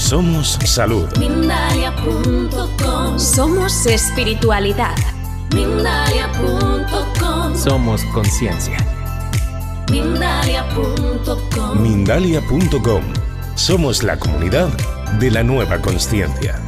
Somos salud. Mindalia.com. Somos espiritualidad. Mindalia.com. Somos conciencia. Mindalia.com. Mindalia.com. Somos la comunidad de la nueva consciencia.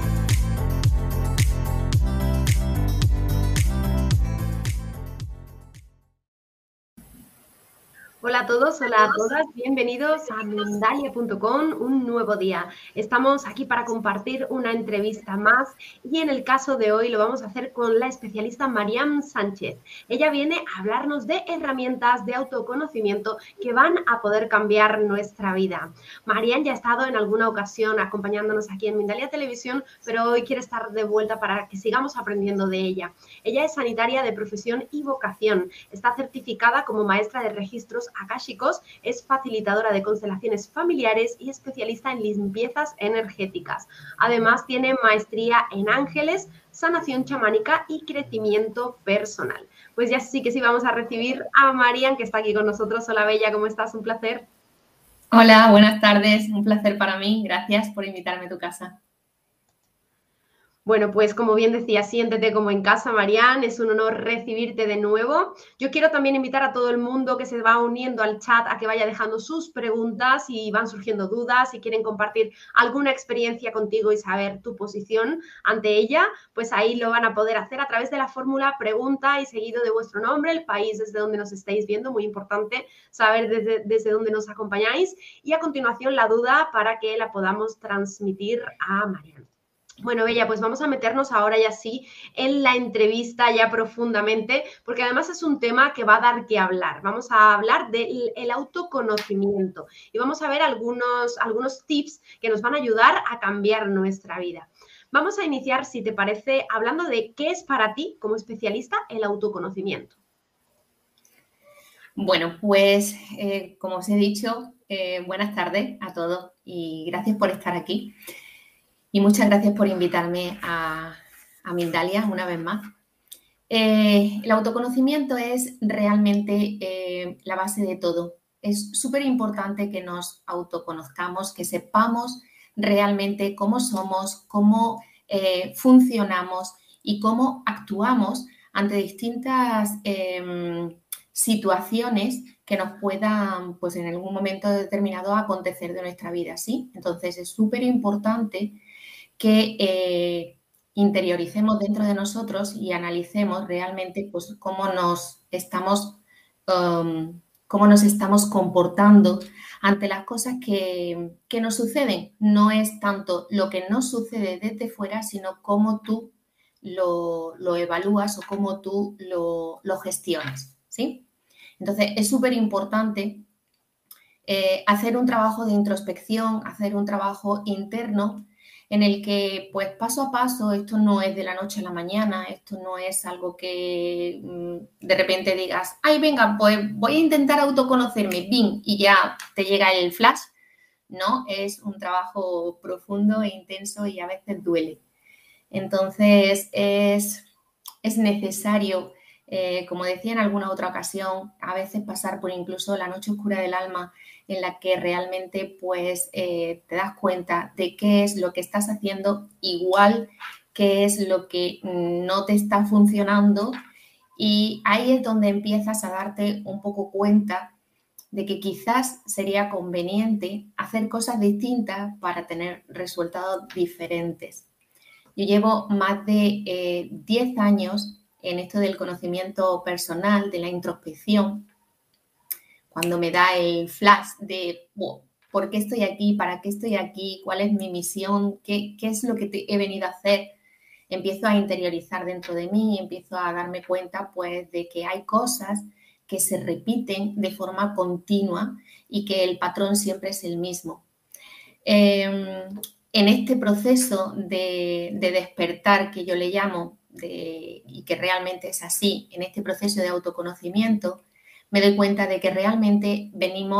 Hola a todos, hola a todas, bienvenidos a Mindalia.com, un nuevo día. Estamos aquí para compartir una entrevista más y en el caso de hoy lo vamos a hacer con la especialista Mariam Sánchez. Ella viene a hablarnos de herramientas de autoconocimiento que van a poder cambiar nuestra vida. Mariam ya ha estado en alguna ocasión acompañándonos aquí en Mindalia Televisión, pero hoy quiere estar de vuelta para que sigamos aprendiendo de ella. Ella es sanitaria de profesión y vocación, está certificada como maestra de registros akáshicos, es facilitadora de constelaciones familiares y especialista en limpiezas energéticas. Además, tiene maestría en ángeles, sanación chamánica y crecimiento personal. Pues ya sí que sí vamos a recibir a Mariam, que está aquí con nosotros. Hola, Bella, ¿cómo estás? Un placer. Hola, buenas tardes. Un placer para mí. Gracias por invitarme a tu casa. Bueno, pues como bien decía, siéntete como en casa, Mariam, es un honor recibirte de nuevo. Yo quiero también invitar a todo el mundo que se va uniendo al chat a que vaya dejando sus preguntas y van surgiendo dudas, si quieren compartir alguna experiencia contigo y saber tu posición ante ella, pues ahí lo van a poder hacer a través de la fórmula pregunta y seguido de vuestro nombre, el país desde donde nos estáis viendo, muy importante saber desde dónde nos acompañáis, y a continuación la duda para que la podamos transmitir a Mariam. Bueno, Bella, pues vamos a meternos ahora ya sí en la entrevista ya profundamente, porque además es un tema que va a dar que hablar. Vamos a hablar del autoconocimiento y vamos a ver algunos tips que nos van a ayudar a cambiar nuestra vida. Vamos a iniciar, si te parece, hablando de qué es para ti, como especialista, el autoconocimiento. Bueno, pues como os he dicho, buenas tardes a todos y gracias por estar aquí. Y muchas gracias por invitarme a Mindalia una vez más. El autoconocimiento es realmente la base de todo. Es súper importante que nos autoconozcamos, que sepamos realmente cómo somos, cómo funcionamos y cómo actuamos ante distintas situaciones que nos puedan, pues en algún momento determinado, acontecer de nuestra vida, ¿sí? Entonces es súper importante que interioricemos dentro de nosotros y analicemos realmente pues, cómo nos estamos comportando ante las cosas que nos suceden. No es tanto lo que nos sucede desde fuera, sino cómo tú lo evalúas o cómo tú lo gestionas, ¿sí? Entonces, es súper importante hacer un trabajo de introspección, hacer un trabajo interno en el que, pues, paso a paso, esto no es de la noche a la mañana, esto no es algo que de repente digas, ay, venga, pues voy a intentar autoconocerme, ¡bing! Y ya te llega el flash, ¿no? Es un trabajo profundo e intenso y a veces duele. Entonces, es necesario, como decía en alguna otra ocasión, a veces pasar por incluso la noche oscura del alma, en la que realmente pues te das cuenta de qué es lo que estás haciendo, igual qué es lo que no te está funcionando, y ahí es donde empiezas a darte un poco cuenta de que quizás sería conveniente hacer cosas distintas para tener resultados diferentes. Yo llevo más de 10 años en esto del conocimiento personal, de la introspección. Cuando me da el flash de ¿por qué estoy aquí? ¿Para qué estoy aquí? ¿Cuál es mi misión? ¿Qué es lo que he venido a hacer? Empiezo a interiorizar dentro de mí y empiezo a darme cuenta pues, de que hay cosas que se repiten de forma continua y que el patrón siempre es el mismo. En este proceso de despertar, que yo le llamo, y que realmente es así, en este proceso de autoconocimiento, me doy cuenta de que realmente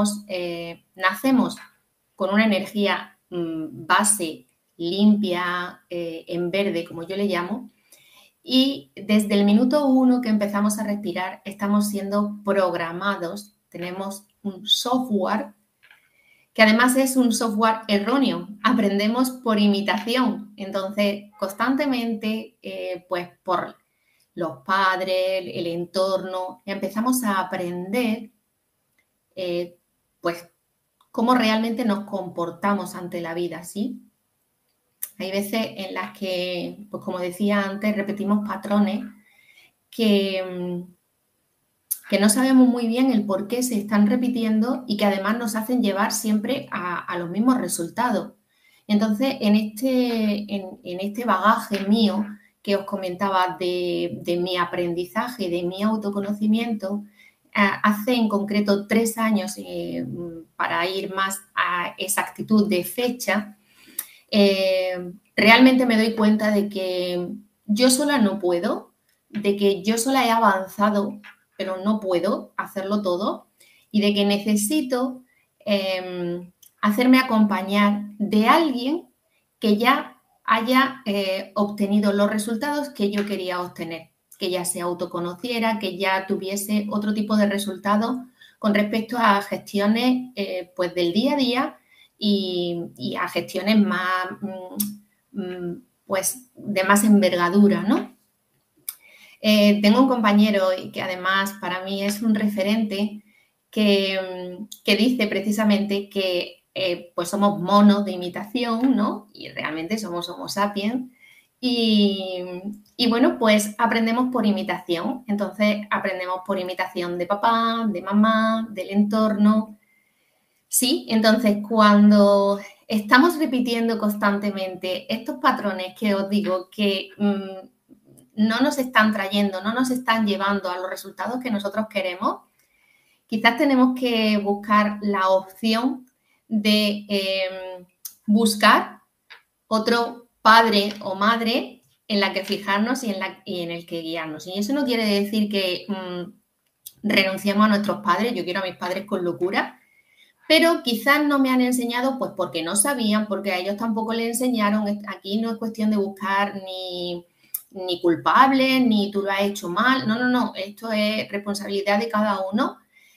nacemos con una energía base, limpia, en verde, como yo le llamo, y desde el minuto 1 que empezamos a respirar estamos siendo programados, tenemos un software que además es un software erróneo. Aprendemos por imitación. Entonces, constantemente, pues por los padres, el entorno, empezamos a aprender, pues, cómo realmente nos comportamos ante la vida, ¿sí? Hay veces en las que, pues como decía antes, repetimos patrones que no sabemos muy bien el por qué se están repitiendo y que además nos hacen llevar siempre a los mismos resultados. Entonces, en este bagaje mío que os comentaba de mi aprendizaje, de mi autoconocimiento, hace en concreto 3 años, para ir más a exactitud de fecha, realmente me doy cuenta de que yo sola no puedo, de que yo sola he avanzado, pero no puedo hacerlo todo, y de que necesito hacerme acompañar de alguien que ya haya obtenido los resultados que yo quería obtener, que ya se autoconociera, que ya tuviese otro tipo de resultados con respecto a gestiones pues del día a día y a gestiones más, pues de más envergadura, ¿no? Tengo un compañero que además para mí es un referente que dice precisamente que pues somos monos de imitación, ¿no? Y realmente somos Homo sapiens. Y bueno, pues aprendemos por imitación. Entonces aprendemos por imitación de papá, de mamá, del entorno. Sí, entonces cuando estamos repitiendo constantemente estos patrones que os digo que no nos están trayendo, no nos están llevando a los resultados que nosotros queremos, quizás tenemos que buscar la opción de buscar otro padre o madre en la que fijarnos y en el que guiarnos. Y eso no quiere decir que renunciemos a nuestros padres. Yo quiero a mis padres con locura, pero quizás no me han enseñado pues porque no sabían, porque a ellos tampoco les enseñaron. Aquí no es cuestión de buscar ni culpables, ni tú lo has hecho mal. No. Esto es responsabilidad de cada uno.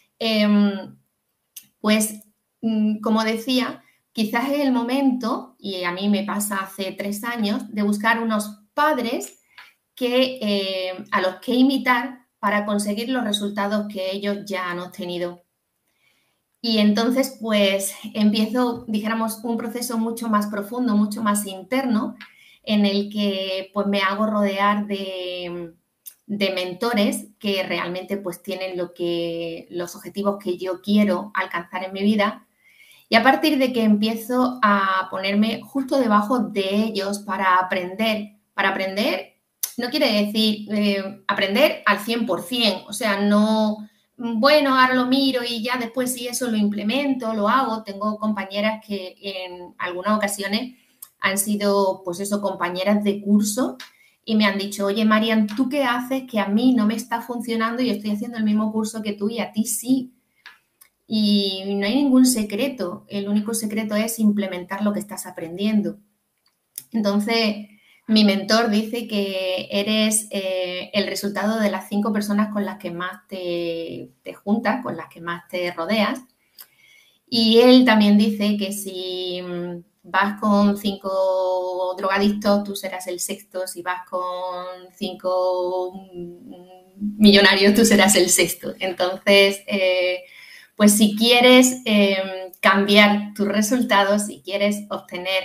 Pues, como decía, quizás es el momento, y a mí me pasa hace 3 años, de buscar unos padres a los que imitar para conseguir los resultados que ellos ya han obtenido. Y entonces, pues, empiezo, dijéramos, un proceso mucho más profundo, mucho más interno, en el que pues me hago rodear de mentores que realmente pues tienen los objetivos que yo quiero alcanzar en mi vida, y a partir de que empiezo a ponerme justo debajo de ellos para aprender no quiere decir aprender al 100%, o sea, no, bueno, ahora lo miro y ya después si eso lo implemento, lo hago. Tengo compañeras que en algunas ocasiones han sido, pues eso, compañeras de curso y me han dicho, oye, Marian, ¿tú qué haces que a mí no me está funcionando y estoy haciendo el mismo curso que tú y a ti sí? Y no hay ningún secreto. El único secreto es implementar lo que estás aprendiendo. Entonces, mi mentor dice que eres el resultado de las 5 personas con las que más te juntas, con las que más te rodeas. Y él también dice que si vas con 5 drogadictos, tú serás el 6º. Si vas con 5 millonarios, tú serás el 6º. Entonces, pues si quieres cambiar tus resultados, si quieres obtener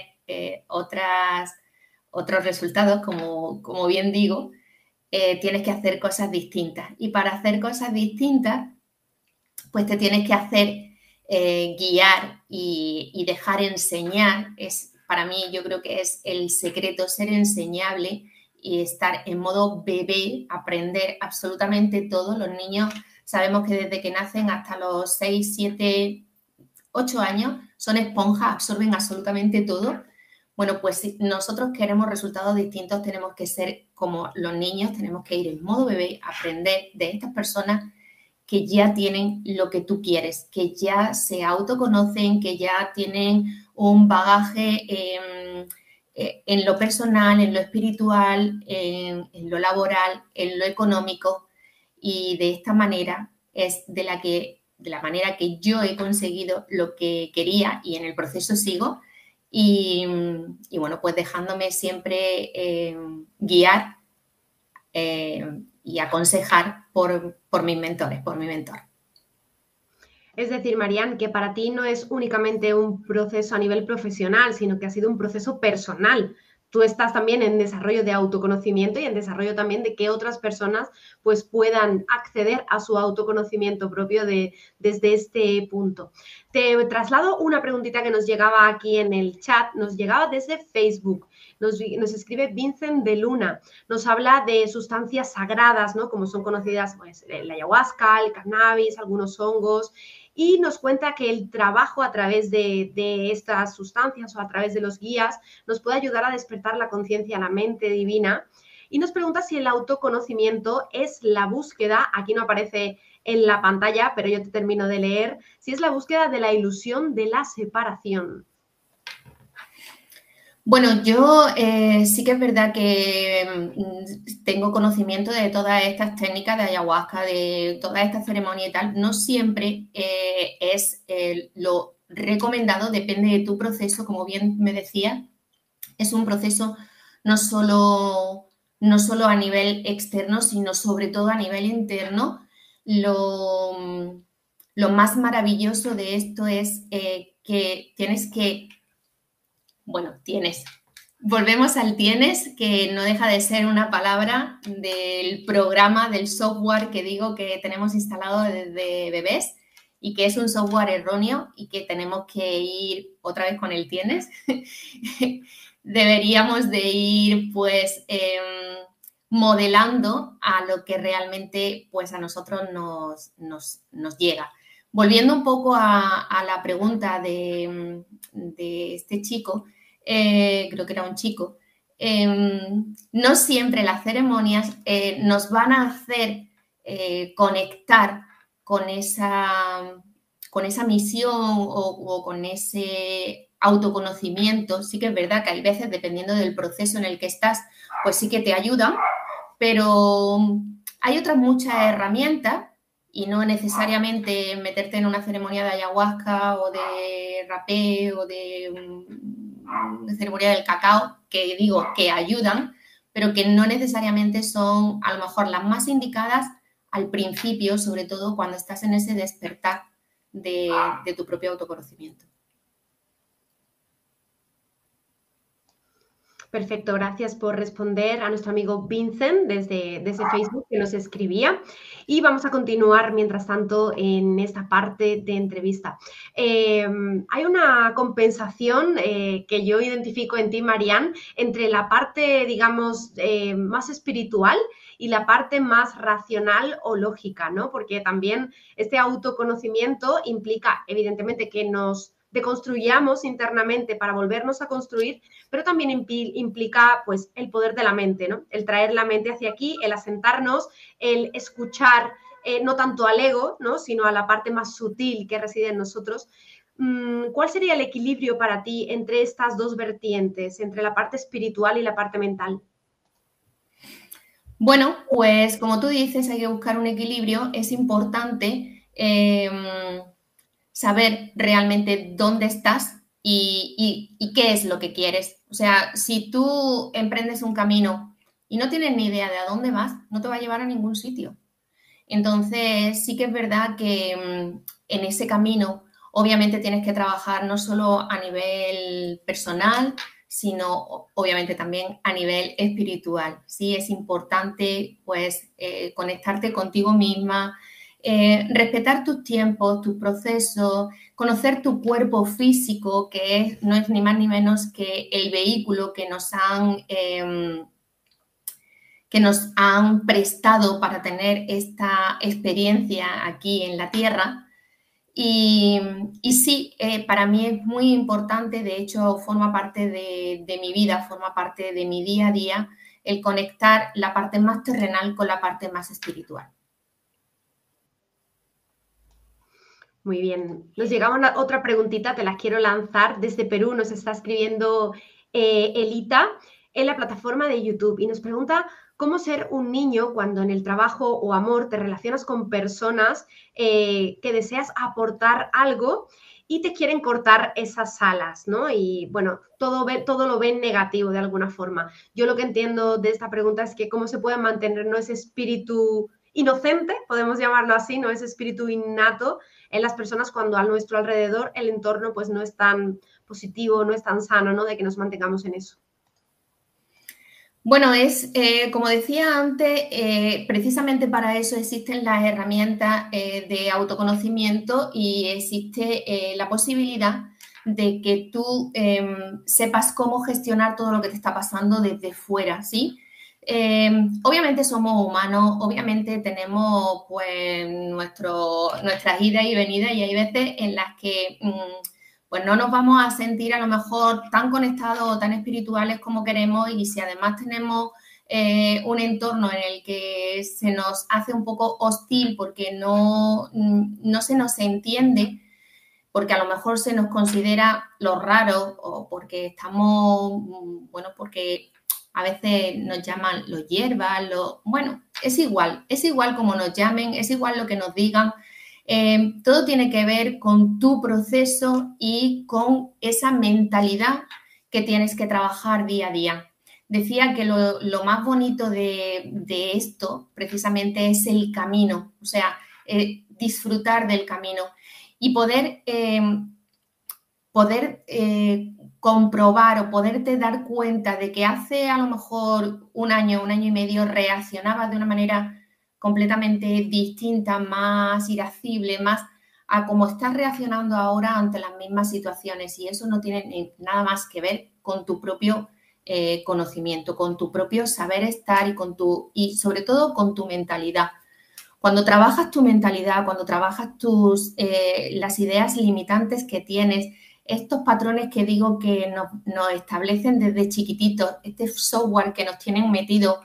otros resultados, como bien digo, tienes que hacer cosas distintas. Y para hacer cosas distintas, pues te tienes que hacer guiar y dejar enseñar. Para mí, yo creo que es el secreto, ser enseñable y estar en modo bebé, aprender absolutamente todo. Los niños sabemos que desde que nacen hasta los 6, 7, 8 años son esponjas, absorben absolutamente todo. Bueno, pues si nosotros queremos resultados distintos, tenemos que ser como los niños, tenemos que ir en modo bebé, aprender de estas personas que ya tienen lo que tú quieres, que ya se autoconocen, que ya tienen un bagaje en lo personal, en lo espiritual, en lo laboral, en lo económico, y de esta manera es de la que de la manera que yo he conseguido lo que quería y en el proceso sigo. Y bueno, pues dejándome siempre guiar y aconsejar por mis mentores, por mi mentor. Es decir, Marian, que para ti no es únicamente un proceso a nivel profesional, sino que ha sido un proceso personal. Tú estás también en desarrollo de autoconocimiento y en desarrollo también de que otras personas pues puedan acceder a su autoconocimiento propio desde este punto. Te traslado una preguntita que nos llegaba aquí en el chat, nos llegaba desde Facebook. Nos escribe Vincent de Luna, nos habla de sustancias sagradas, ¿no? Como son conocidas pues, la ayahuasca, el cannabis, algunos hongos, y nos cuenta que el trabajo a través de estas sustancias o a través de los guías nos puede ayudar a despertar la conciencia, la mente divina. Y nos pregunta si el autoconocimiento es la búsqueda, aquí no aparece en la pantalla, pero yo te termino de leer, si es la búsqueda de la ilusión de la separación. Bueno, yo sí que es verdad que tengo conocimiento de todas estas técnicas de ayahuasca, de toda esta ceremonia y tal. No siempre es lo recomendado, depende de tu proceso, como bien me decía. Es un proceso no solo a nivel externo, sino sobre todo a nivel interno. Lo más maravilloso de esto es que tienes que... Bueno, volvemos al tienes, que no deja de ser una palabra del programa, del software que digo que tenemos instalado desde bebés y que es un software erróneo y que tenemos que ir otra vez con el tienes. Deberíamos de ir pues modelando a lo que realmente pues a nosotros nos llega. Volviendo un poco a la pregunta de este chico, creo que era un chico, no siempre las ceremonias nos van a hacer conectar con esa misión o con ese autoconocimiento. Sí que es verdad que hay veces, dependiendo del proceso en el que estás, pues sí que te ayudan, pero hay otras muchas herramientas y no necesariamente meterte en una ceremonia de ayahuasca o de rapé o de ceremonia del cacao, que digo que ayudan, pero que no necesariamente son a lo mejor las más indicadas al principio, sobre todo cuando estás en ese despertar de tu propio autoconocimiento. Perfecto, gracias por responder a nuestro amigo Vincent desde Facebook que nos escribía. Y vamos a continuar, mientras tanto, en esta parte de entrevista. Hay una compensación que yo identifico en ti, Marian, entre la parte, digamos, más espiritual y la parte más racional o lógica, ¿no? Porque también este autoconocimiento implica, evidentemente, que nos deconstruyamos internamente para volvernos a construir, pero también implica pues el poder de la mente, ¿no? El traer la mente hacia aquí, el asentarnos, el escuchar no tanto al ego, ¿no? Sino a la parte más sutil que reside en nosotros. ¿Cuál sería el equilibrio para ti entre estas dos vertientes, entre la parte espiritual y la parte mental? Bueno, pues como tú dices, hay que buscar un equilibrio. Es importante saber realmente dónde estás y qué es lo que quieres. O sea, si tú emprendes un camino y no tienes ni idea de a dónde vas, no te va a llevar a ningún sitio. Entonces, sí que es verdad que en ese camino, obviamente tienes que trabajar no solo a nivel personal, sino obviamente también a nivel espiritual. Sí, es importante pues conectarte contigo misma, respetar tus tiempos, tus procesos, conocer tu cuerpo físico, que no es ni más ni menos que el vehículo que nos han prestado para tener esta experiencia aquí en la Tierra. Y sí, para mí es muy importante, de hecho forma parte de mi vida, forma parte de mi día a día, el conectar la parte más terrenal con la parte más espiritual. Muy bien. Nos llegaba otra preguntita, te las quiero lanzar. Desde Perú nos está escribiendo Elita en la plataforma de YouTube y nos pregunta cómo ser un niño cuando en el trabajo o amor te relacionas con personas que deseas aportar algo y te quieren cortar esas alas, ¿no? Y bueno, todo lo ven negativo de alguna forma. Yo lo que entiendo de esta pregunta es que cómo se puede mantener, ¿no?, ese espíritu inocente, podemos llamarlo así, ¿no?, ese espíritu innato en las personas cuando a nuestro alrededor el entorno pues no es tan positivo, no es tan sano, ¿no?, de que nos mantengamos en eso. Bueno, como decía antes, precisamente para eso existen las herramientas de autoconocimiento y existe la posibilidad de que tú sepas cómo gestionar todo lo que te está pasando desde fuera, ¿sí? Obviamente somos humanos, obviamente tenemos pues nuestras idas y venidas y hay veces en las que pues no nos vamos a sentir a lo mejor tan conectados o tan espirituales como queremos, y si además tenemos un entorno en el que se nos hace un poco hostil porque no se nos entiende, porque a lo mejor se nos considera los raros o porque estamos, bueno, porque a veces nos llaman los hierbas, bueno, es igual como nos llamen, es igual lo que nos digan. Todo tiene que ver con tu proceso y con esa mentalidad que tienes que trabajar día a día. Decía que lo más bonito de esto precisamente es el camino, o sea, disfrutar del camino y poder comprobar o poderte dar cuenta de que hace a lo mejor un año y medio reaccionabas de una manera completamente distinta, más irascible, más a cómo estás reaccionando ahora ante las mismas situaciones, y eso no tiene nada más que ver con tu propio conocimiento, con tu propio saber estar y sobre todo con tu mentalidad. Cuando trabajas tu mentalidad, cuando trabajas las ideas limitantes que tienes, estos patrones que digo que nos establecen desde chiquititos, este software que nos tienen metido,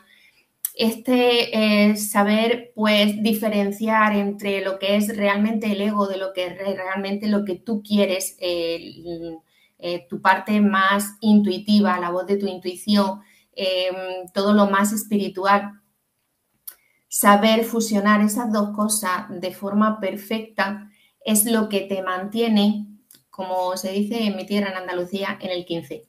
saber pues diferenciar entre lo que es realmente el ego de lo que es realmente lo que tú quieres, tu parte más intuitiva, la voz de tu intuición, todo lo más espiritual. Saber fusionar esas dos cosas de forma perfecta es lo que te mantiene, como se dice en mi tierra, en Andalucía, en el 15.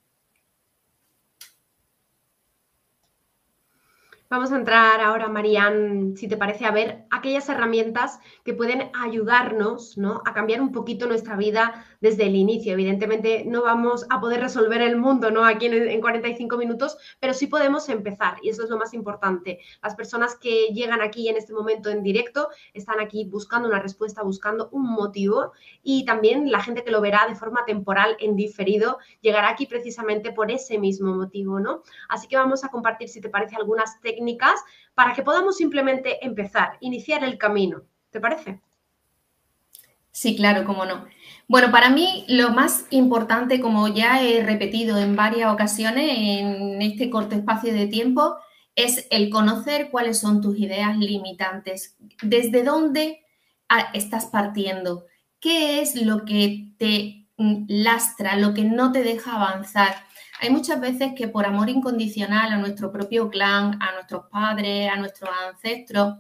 Vamos a entrar ahora, Marian, si te parece, a ver aquellas herramientas que pueden ayudarnos, ¿no?, a cambiar un poquito nuestra vida desde el inicio. Evidentemente no vamos a poder resolver el mundo, ¿no?, aquí en 45 minutos, pero sí podemos empezar, y eso es lo más importante. Las personas que llegan aquí en este momento en directo están aquí buscando una respuesta, buscando un motivo, y también la gente que lo verá de forma temporal en diferido llegará aquí precisamente por ese mismo motivo, ¿no? Así que vamos a compartir, si te parece, algunas técnicas para que podamos simplemente empezar, iniciar el camino. ¿Te parece? Sí, claro, cómo no. Bueno, para mí lo más importante, como ya he repetido en varias ocasiones en este corto espacio de tiempo, es el conocer cuáles son tus ideas limitantes, desde dónde estás partiendo, qué es lo que te lastra, lo que no te deja avanzar. Hay muchas veces que por amor incondicional a nuestro propio clan, a nuestros padres, a nuestros ancestros,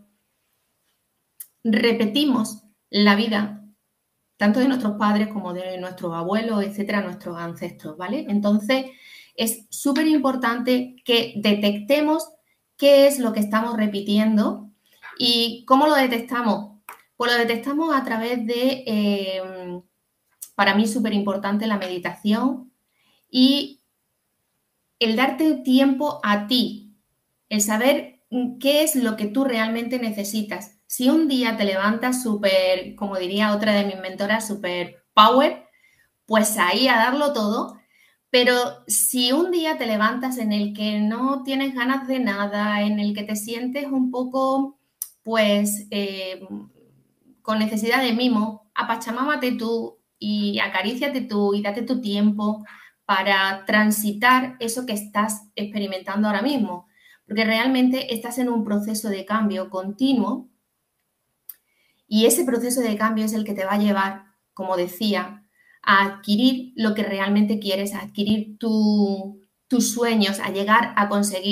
repetimos la vida tanto de nuestros padres como de nuestros abuelos, etcétera, nuestros ancestros, ¿vale? Entonces, es súper importante que detectemos qué es lo que estamos repitiendo. ¿Y cómo lo detectamos? Pues lo detectamos a través de, para mí, súper importante la meditación y el darte tiempo a ti, el saber qué es lo que tú realmente necesitas. Si un día te levantas súper, como diría otra de mis mentoras, súper power, pues ahí a darlo todo. Pero si un día te levantas en el que no tienes ganas de nada, en el que te sientes un poco, pues, con necesidad de mimo, apachamámate tú y acaríciate tú y date tu tiempo para transitar eso que estás experimentando ahora mismo. Porque realmente estás en un proceso de cambio continuo y ese proceso de cambio es el que te va a llevar, como decía, a adquirir lo que realmente quieres, a adquirir tus sueños, a llegar a conseguir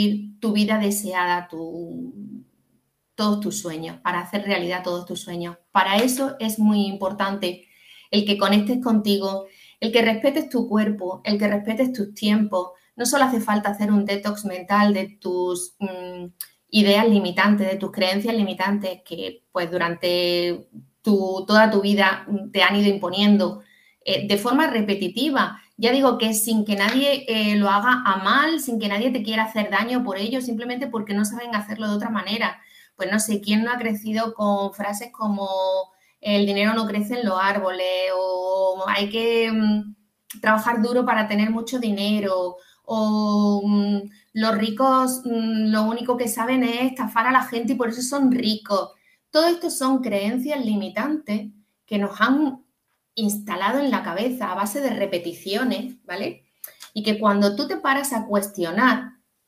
tu vida deseada, todos tus sueños, para hacer realidad todos tus sueños. Para eso es muy importante el que conectes contigo, el que respetes tu cuerpo, el que respetes tus tiempos. No solo hace falta hacer un detox mental de tus ideas limitantes, de tus creencias limitantes que pues durante toda tu vida te han ido imponiendo de forma repetitiva. Ya digo que sin que nadie lo haga a mal, sin que nadie te quiera hacer daño por ello, simplemente porque no saben hacerlo de otra manera. Pues no sé, ¿quién no ha crecido con frases como el dinero no crece en los árboles o hay que trabajar duro para tener mucho dinero o los ricos lo único que saben es estafar a la gente y por eso son ricos? Todo esto son creencias limitantes que nos han instalado en la cabeza a base de repeticiones, ¿vale? Y que cuando tú te paras a cuestionar,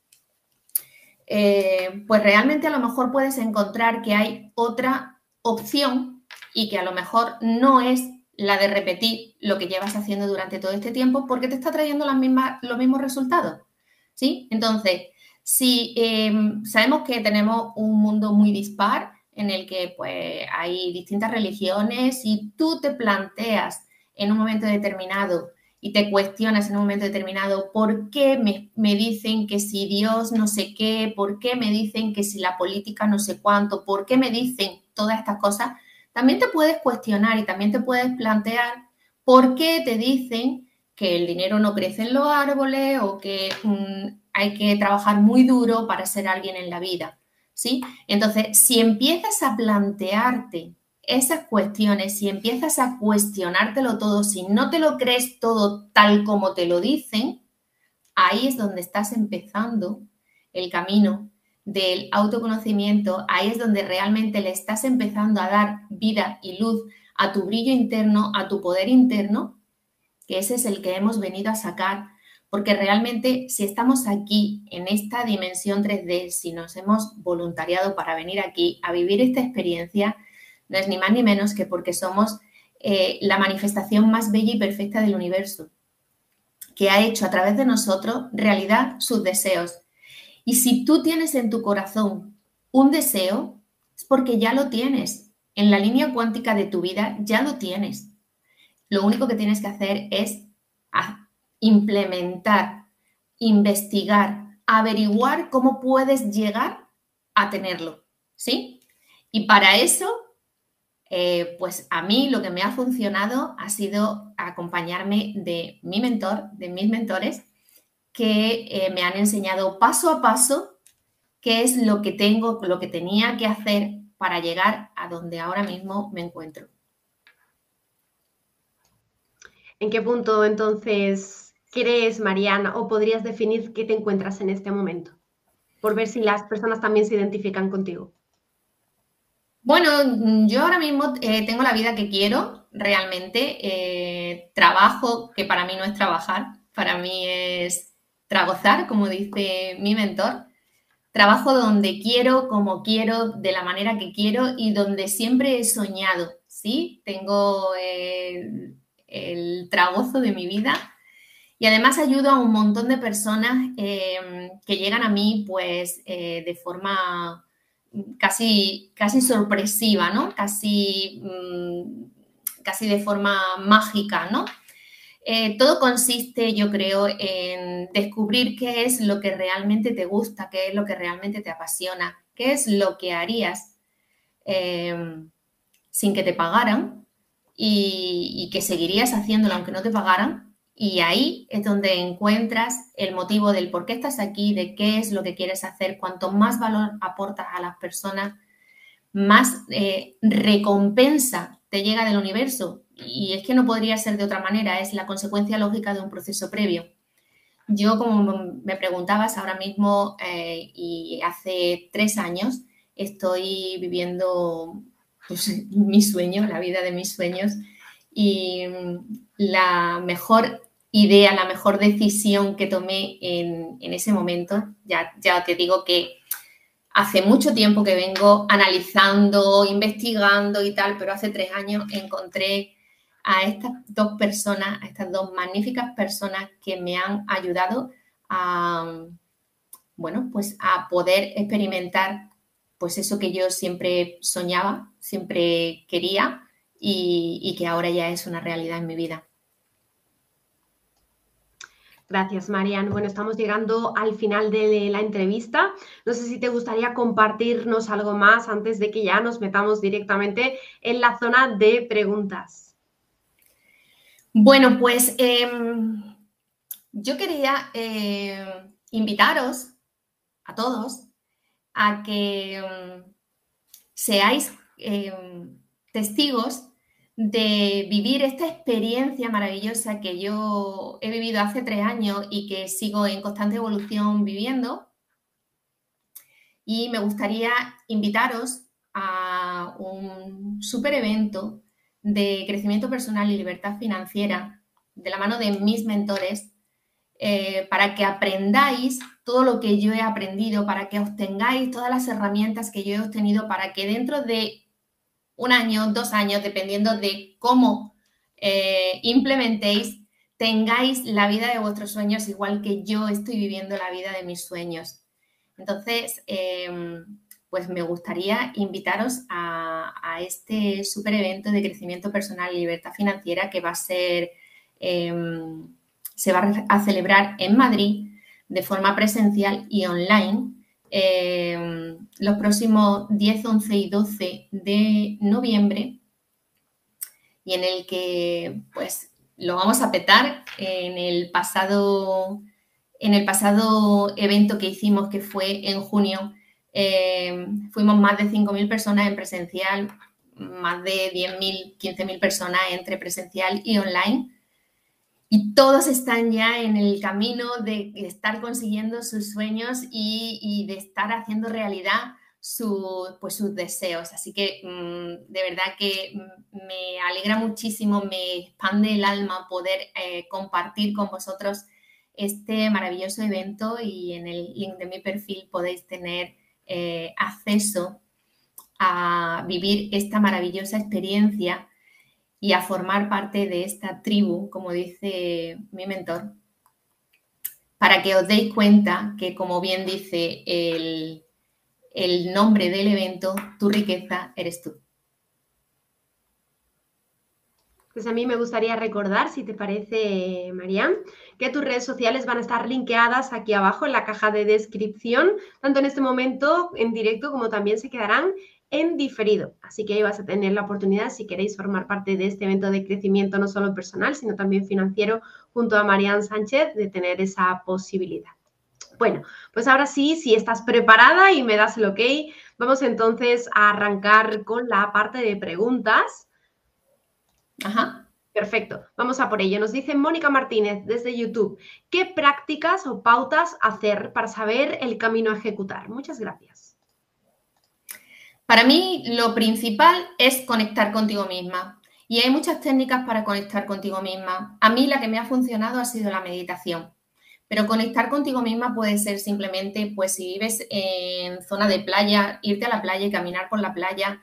pues realmente a lo mejor puedes encontrar que hay otra opción y que a lo mejor no es la de repetir lo que llevas haciendo durante todo este tiempo porque te está trayendo los mismos resultados, ¿sí? Entonces, si sabemos que tenemos un mundo muy dispar en el que pues hay distintas religiones y tú te planteas en un momento determinado y te cuestionas en un momento determinado por qué me dicen que si Dios no sé qué, por qué me dicen que si la política no sé cuánto, por qué me dicen todas estas cosas, también te puedes cuestionar y también te puedes plantear por qué te dicen que el dinero no crece en los árboles o que hay que trabajar muy duro para ser alguien en la vida, ¿sí? Entonces, si empiezas a plantearte esas cuestiones, si empiezas a cuestionártelo todo, si no te lo crees todo tal como te lo dicen, ahí es donde estás empezando el camino del autoconocimiento, ahí es donde realmente le estás empezando a dar vida y luz a tu brillo interno, a tu poder interno, que ese es el que hemos venido a sacar, porque realmente si estamos aquí en esta dimensión 3D, si nos hemos voluntariado para venir aquí a vivir esta experiencia, no es ni más ni menos que porque somos la manifestación más bella y perfecta del universo, que ha hecho a través de nosotros realidad sus deseos. Y si tú tienes en tu corazón un deseo, es porque ya lo tienes. En la línea cuántica de tu vida ya lo tienes. Lo único que tienes que hacer es implementar, investigar, averiguar cómo puedes llegar a tenerlo, ¿sí? Y para eso, pues a mí lo que me ha funcionado ha sido acompañarme de mi mentor, de mis mentores, que me han enseñado paso a paso qué es lo que tenía que hacer para llegar a donde ahora mismo me encuentro. ¿En qué punto entonces crees, Mariana, o podrías definir qué te encuentras en este momento? Por ver si las personas también se identifican contigo. Bueno, yo ahora mismo tengo la vida que quiero, realmente. Trabajo, que para mí no es trabajar, para mí es tragozar, como dice mi mentor. Trabajo donde quiero, como quiero, de la manera que quiero y donde siempre he soñado, ¿sí? Tengo el tragozo de mi vida y además ayudo a un montón de personas que llegan a mí pues de forma casi sorpresiva, ¿no? Casi de forma mágica, ¿no? Todo consiste, yo creo, en descubrir qué es lo que realmente te gusta, qué es lo que realmente te apasiona, qué es lo que harías sin que te pagaran y que seguirías haciéndolo aunque no te pagaran. Y ahí es donde encuentras el motivo del por qué estás aquí, de qué es lo que quieres hacer. Cuanto más valor aportas a las personas, más recompensa te llega del universo. Y es que no podría ser de otra manera, es la consecuencia lógica de un proceso previo. Yo, como me preguntabas ahora mismo, y hace 3 años, estoy viviendo pues, mi sueño, la vida de mis sueños, y la mejor idea, la mejor decisión que tomé en ese momento, ya te digo que hace mucho tiempo que vengo analizando, investigando y tal, pero hace 3 años encontré a estas 2 personas, a estas 2 magníficas personas que me han ayudado a bueno, pues a poder experimentar pues eso que yo siempre soñaba, siempre quería y que ahora ya es una realidad en mi vida. Gracias, Marian. Bueno, estamos llegando al final de la entrevista. No sé si te gustaría compartirnos algo más antes de que ya nos metamos directamente en la zona de preguntas. Bueno, pues yo quería invitaros a todos a que seáis testigos de vivir esta experiencia maravillosa que yo he vivido hace 3 años y que sigo en constante evolución viviendo. Y me gustaría invitaros a un súper evento de crecimiento personal y libertad financiera de la mano de mis mentores, para que aprendáis todo lo que yo he aprendido, para que obtengáis todas las herramientas que yo he obtenido, para que dentro de 1 año, 2 años, dependiendo de cómo implementéis, tengáis la vida de vuestros sueños igual que yo estoy viviendo la vida de mis sueños. Entonces, pues me gustaría invitaros a este súper evento de crecimiento personal y libertad financiera que va a ser, se va a celebrar en Madrid de forma presencial y online los próximos 10, 11 y 12 de noviembre, y en el que pues lo vamos a petar. En el pasado evento que hicimos, que fue en junio, fuimos más de 5.000 personas en presencial, más de 10.000, 15.000 personas entre presencial y online. Y todos están ya en el camino de estar consiguiendo sus sueños y de estar haciendo realidad sus deseos. Así que de verdad que me alegra muchísimo, me expande el alma poder compartir con vosotros este maravilloso evento, y en el link de mi perfil podéis tener acceso a vivir esta maravillosa experiencia y a formar parte de esta tribu, como dice mi mentor, para que os deis cuenta que, como bien dice el nombre del evento, tu riqueza eres tú. Pues a mí me gustaría recordar, si te parece, Marian, que tus redes sociales van a estar linkeadas aquí abajo en la caja de descripción, tanto en este momento en directo como también se quedarán en diferido. Así que ahí vas a tener la oportunidad, si queréis formar parte de este evento de crecimiento no solo personal, sino también financiero, junto a Marian Sánchez, de tener esa posibilidad. Bueno, pues ahora sí, si estás preparada y me das el ok, vamos entonces a arrancar con la parte de preguntas. Ajá. Perfecto, vamos a por ello. Nos dice Mónica Martínez desde YouTube: ¿qué prácticas o pautas hacer para saber el camino a ejecutar? Muchas gracias. Para mí lo principal es conectar contigo misma, y hay muchas técnicas para conectar contigo misma. A mí la que me ha funcionado ha sido la meditación, pero conectar contigo misma puede ser simplemente, pues si vives en zona de playa, irte a la playa y caminar por la playa,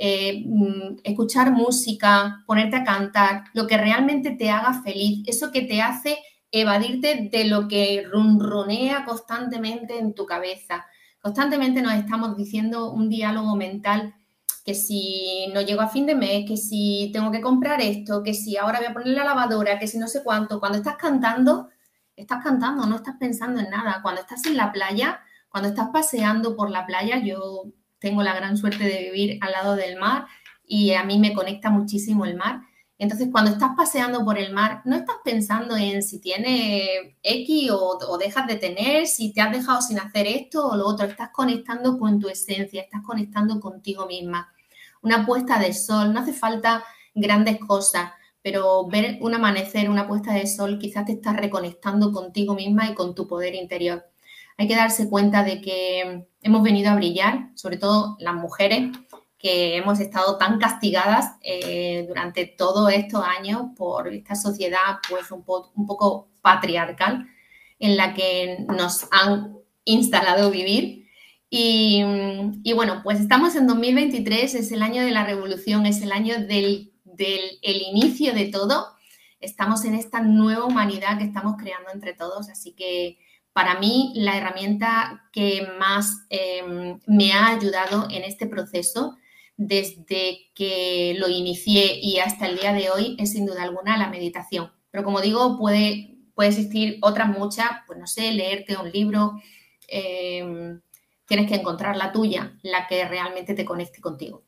escuchar música, ponerte a cantar, lo que realmente te haga feliz, eso que te hace evadirte de lo que ronronea constantemente en tu cabeza. Constantemente nos estamos diciendo un diálogo mental, que si no llego a fin de mes, que si tengo que comprar esto, que si ahora voy a poner la lavadora, que si no sé cuánto. Cuando estás cantando, no estás pensando en nada. Cuando estás en la playa, cuando estás paseando por la playa, yo tengo la gran suerte de vivir al lado del mar y a mí me conecta muchísimo el mar. Entonces, cuando estás paseando por el mar, no estás pensando en si tiene X o dejas de tener, si te has dejado sin hacer esto o lo otro. Estás conectando con tu esencia, estás conectando contigo misma. Una puesta de sol, no hace falta grandes cosas, pero ver un amanecer, una puesta de sol, quizás te estás reconectando contigo misma y con tu poder interior. Hay que darse cuenta de que hemos venido a brillar, sobre todo las mujeres, que hemos estado tan castigadas durante todos estos años por esta sociedad pues un poco patriarcal en la que nos han instalado vivir. Y bueno, pues estamos en 2023, es el año de la revolución, es el año del inicio de todo. Estamos en esta nueva humanidad que estamos creando entre todos, así que para mí la herramienta que más me ha ayudado en este proceso desde que lo inicié y hasta el día de hoy es sin duda alguna la meditación. Pero como digo, puede existir otras muchas, pues no sé, leerte un libro, tienes que encontrar la tuya, la que realmente te conecte contigo.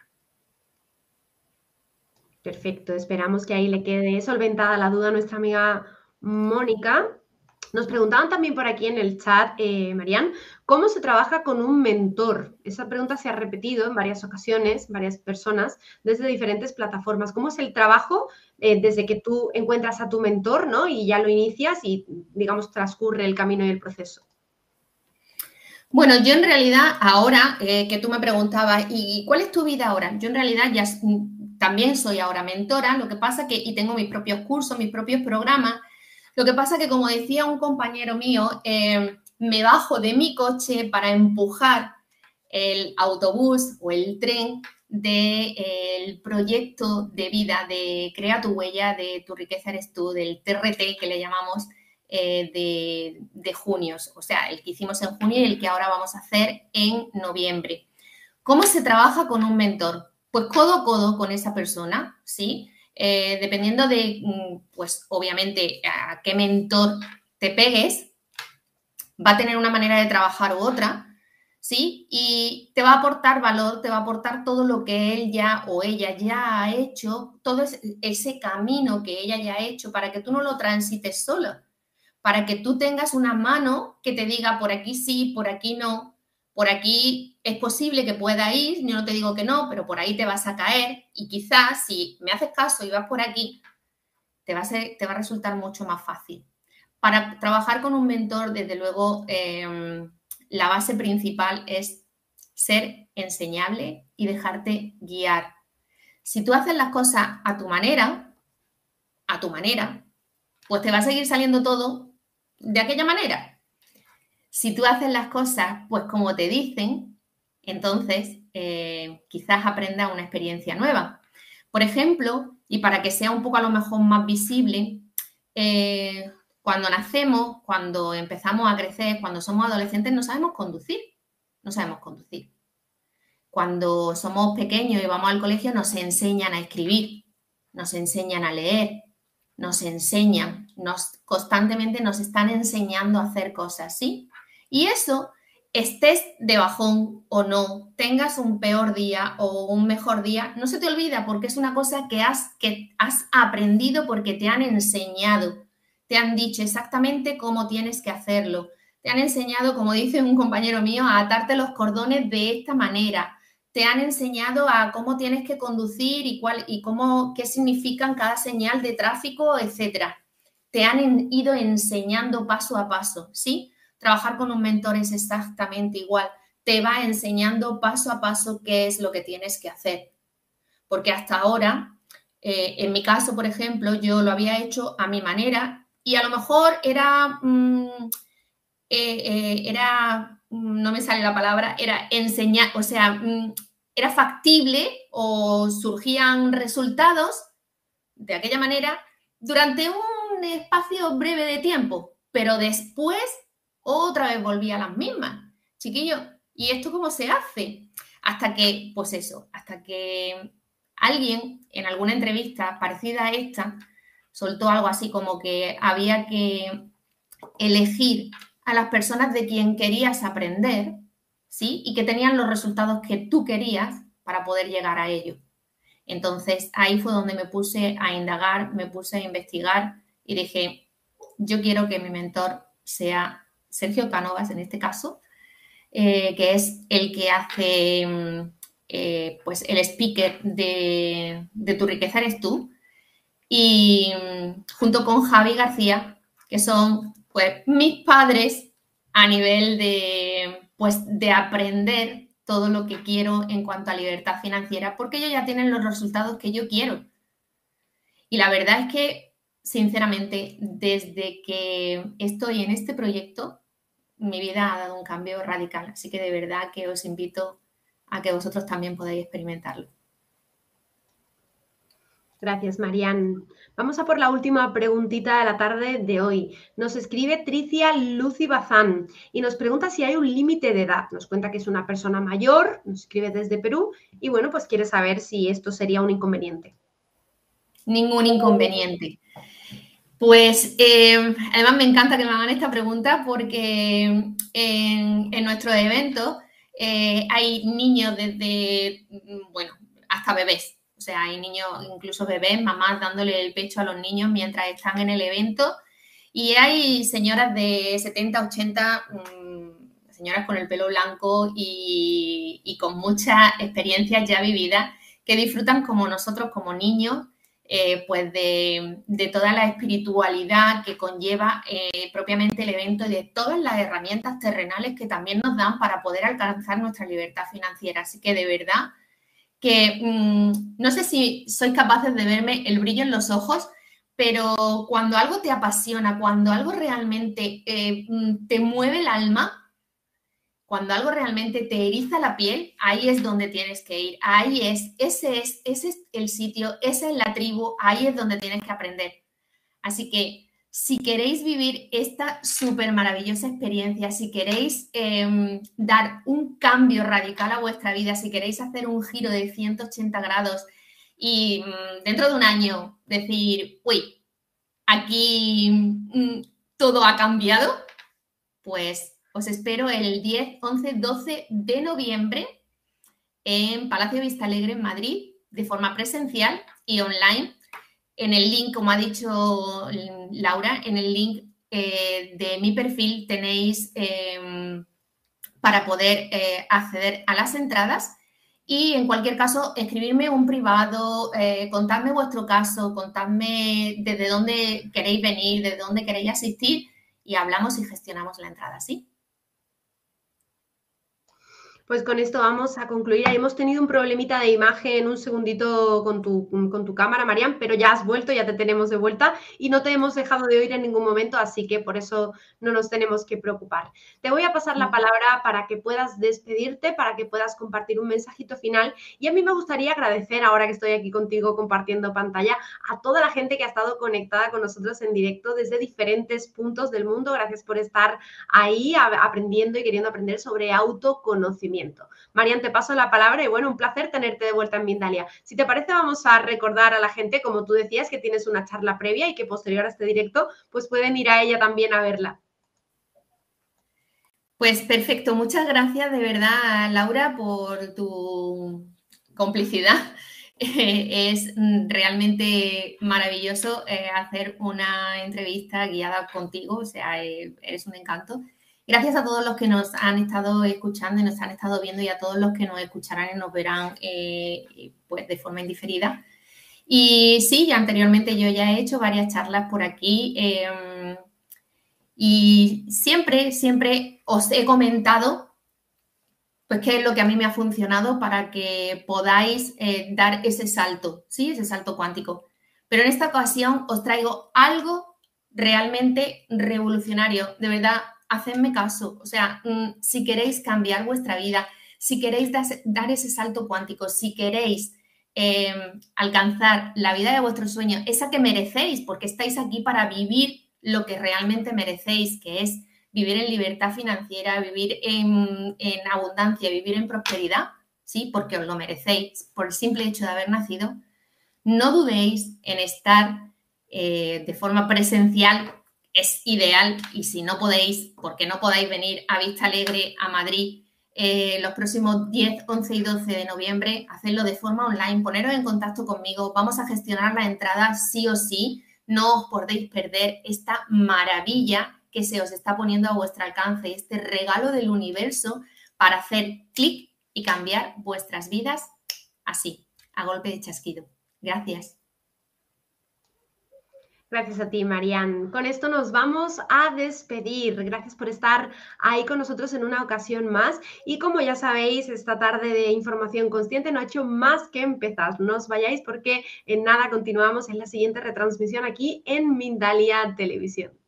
Perfecto, esperamos que ahí le quede solventada la duda a nuestra amiga Mónica. Nos preguntaban también por aquí en el chat, Marian, ¿cómo se trabaja con un mentor? Esa pregunta se ha repetido en varias ocasiones, varias personas, desde diferentes plataformas. ¿Cómo es el trabajo desde que tú encuentras a tu mentor, ¿no? Y ya lo inicias y, digamos, transcurre el camino y el proceso? Bueno, yo en realidad ahora que tú me preguntabas, ¿y cuál es tu vida ahora? Yo en realidad ya también soy ahora mentora, lo que pasa que, y tengo mis propios cursos, mis propios programas, lo que pasa que, como decía un compañero mío, me bajo de mi coche para empujar el autobús o el tren del proyecto de vida de Crea tu huella, de Tu riqueza eres tú, del TRT que le llamamos, de junio, o sea, el que hicimos en junio y el que ahora vamos a hacer en noviembre. ¿Cómo se trabaja con un mentor? Pues codo a codo con esa persona, ¿sí? Dependiendo de, pues obviamente, a qué mentor te pegues, va a tener una manera de trabajar u otra, ¿sí? Y te va a aportar valor, te va a aportar todo lo que él ya o ella ya ha hecho, todo ese camino que ella ya ha hecho para que tú no lo transites solo, para que tú tengas una mano que te diga por aquí sí, por aquí no, por aquí es posible que pueda ir, yo no te digo que no, pero por ahí te vas a caer y quizás si me haces caso y vas por aquí, te va a resultar mucho más fácil. Para trabajar con un mentor, desde luego, la base principal es ser enseñable y dejarte guiar. Si tú haces las cosas a tu manera, pues te va a seguir saliendo todo de aquella manera. Si tú haces las cosas pues como te dicen, entonces quizás aprendas una experiencia nueva. Por ejemplo, y para que sea un poco a lo mejor más visible, cuando nacemos, cuando empezamos a crecer, cuando somos adolescentes, no sabemos conducir. No sabemos conducir. Cuando somos pequeños y vamos al colegio, nos enseñan a escribir, nos enseñan a leer, nos enseñan, constantemente nos están enseñando a hacer cosas, ¿sí? Y eso, estés de bajón o no, tengas un peor día o un mejor día, no se te olvida porque es una cosa que has aprendido porque te han enseñado, te han dicho exactamente cómo tienes que hacerlo, te han enseñado, como dice un compañero mío, a atarte los cordones de esta manera, te han enseñado a cómo tienes que conducir y qué significan cada señal de tráfico, etcétera. Te han ido enseñando paso a paso, ¿sí? Trabajar con un mentor es exactamente igual. Te va enseñando paso a paso qué es lo que tienes que hacer. Porque hasta ahora, en mi caso, por ejemplo, yo lo había hecho a mi manera y a lo mejor era no me sale la palabra, era enseñar, o sea, era factible o surgían resultados de aquella manera durante un espacio breve de tiempo, pero después otra vez volvía a las mismas. Chiquillos, ¿y esto cómo se hace? Hasta que, pues eso, hasta que alguien en alguna entrevista parecida a esta soltó algo así como que había que elegir a las personas de quien querías aprender, ¿sí? Y que tenían los resultados que tú querías para poder llegar a ello. Entonces, ahí fue donde me puse a indagar, me puse a investigar y dije, yo quiero que mi mentor sea Sergio Cánovas, en este caso, que es el que hace pues el speaker de Tu riqueza eres tú, y junto con Javi García, que son pues mis padres a nivel de aprender todo lo que quiero en cuanto a libertad financiera, porque ellos ya tienen los resultados que yo quiero. Y la verdad es que, sinceramente, desde que estoy en este proyecto, mi vida ha dado un cambio radical. Así que de verdad que os invito a que vosotros también podáis experimentarlo. Gracias, Marian. Vamos a por la última preguntita de la tarde de hoy. Nos escribe Tricia Lucy Bazán y nos pregunta si hay un límite de edad. Nos cuenta que es una persona mayor, nos escribe desde Perú y bueno, pues quiere saber si esto sería un inconveniente. Ningún inconveniente. Pues además me encanta que me hagan esta pregunta porque en nuestros eventos hay niños desde, bueno, hasta bebés. O sea, hay niños, incluso bebés, mamás dándole el pecho a los niños mientras están en el evento. Y hay señoras de 70, 80, señoras con el pelo blanco y con muchas experiencias ya vividas que disfrutan como nosotros, como niños, pues de toda la espiritualidad que conlleva propiamente el evento y de todas las herramientas terrenales que también nos dan para poder alcanzar nuestra libertad financiera. Así que de verdad que no sé si sois capaces de verme el brillo en los ojos, pero cuando algo te apasiona, cuando algo realmente te mueve el alma, cuando algo realmente te eriza la piel, ahí es donde tienes que ir. Ese es el sitio, esa es la tribu, ahí es donde tienes que aprender. Así que si queréis vivir esta súper maravillosa experiencia, si queréis dar un cambio radical a vuestra vida, si queréis hacer un giro de 180 grados y dentro de un año decir, uy, aquí todo ha cambiado, pues os espero el 10, 11, 12 de noviembre en Palacio Vistalegre, en Madrid, de forma presencial y online. En el link, como ha dicho Laura, en el link de mi perfil tenéis para poder acceder a las entradas. Y en cualquier caso, escribirme un privado, contadme vuestro caso, contadme desde dónde queréis venir, desde dónde queréis asistir y hablamos y gestionamos la entrada, ¿sí? Pues con esto vamos a concluir. Ahí hemos tenido un problemita de imagen un segundito con tu cámara, Marian, pero ya has vuelto, ya te tenemos de vuelta y no te hemos dejado de oír en ningún momento, así que por eso no nos tenemos que preocupar. Te voy a pasar la palabra para que puedas despedirte, para que puedas compartir un mensajito final y a mí me gustaría agradecer, ahora que estoy aquí contigo compartiendo pantalla, a toda la gente que ha estado conectada con nosotros en directo desde diferentes puntos del mundo. Gracias por estar ahí aprendiendo y queriendo aprender sobre autoconocimiento. Marian, te paso la palabra y bueno, un placer tenerte de vuelta en Mindalia. Si te parece, vamos a recordar a la gente, como tú decías, que tienes una charla previa y que posterior a este directo, pues pueden ir a ella también a verla. Pues perfecto, muchas gracias de verdad, Laura, por tu complicidad. Es realmente maravilloso hacer una entrevista guiada contigo, o sea, eres un encanto. Gracias a todos los que nos han estado escuchando y nos han estado viendo y a todos los que nos escucharán y nos verán pues de forma indiferida. Y sí, anteriormente yo ya he hecho varias charlas por aquí y siempre os he comentado pues qué es lo que a mí me ha funcionado para que podáis dar ese salto, ¿sí? Ese salto cuántico. Pero en esta ocasión os traigo algo realmente revolucionario, de verdad. Hacedme caso, o sea, si queréis cambiar vuestra vida, si queréis dar ese salto cuántico, si queréis alcanzar la vida de vuestros sueños, esa que merecéis, porque estáis aquí para vivir lo que realmente merecéis, que es vivir en libertad financiera, vivir en abundancia, vivir en prosperidad, ¿sí? Porque os lo merecéis por el simple hecho de haber nacido, no dudéis en estar de forma presencial. Es ideal y si no podéis, porque no podáis venir a Vistalegre, a Madrid, los próximos 10, 11 y 12 de noviembre, hacedlo de forma online, poneros en contacto conmigo, vamos a gestionar la entrada sí o sí, no os podéis perder esta maravilla que se os está poniendo a vuestro alcance, este regalo del universo para hacer clic y cambiar vuestras vidas así, a golpe de chasquido. Gracias. Gracias a ti, Marian. Con esto nos vamos a despedir. Gracias por estar ahí con nosotros en una ocasión más. Y como ya sabéis, esta tarde de Información Consciente no ha hecho más que empezar. No os vayáis porque en nada continuamos en la siguiente retransmisión aquí en Mindalia Televisión.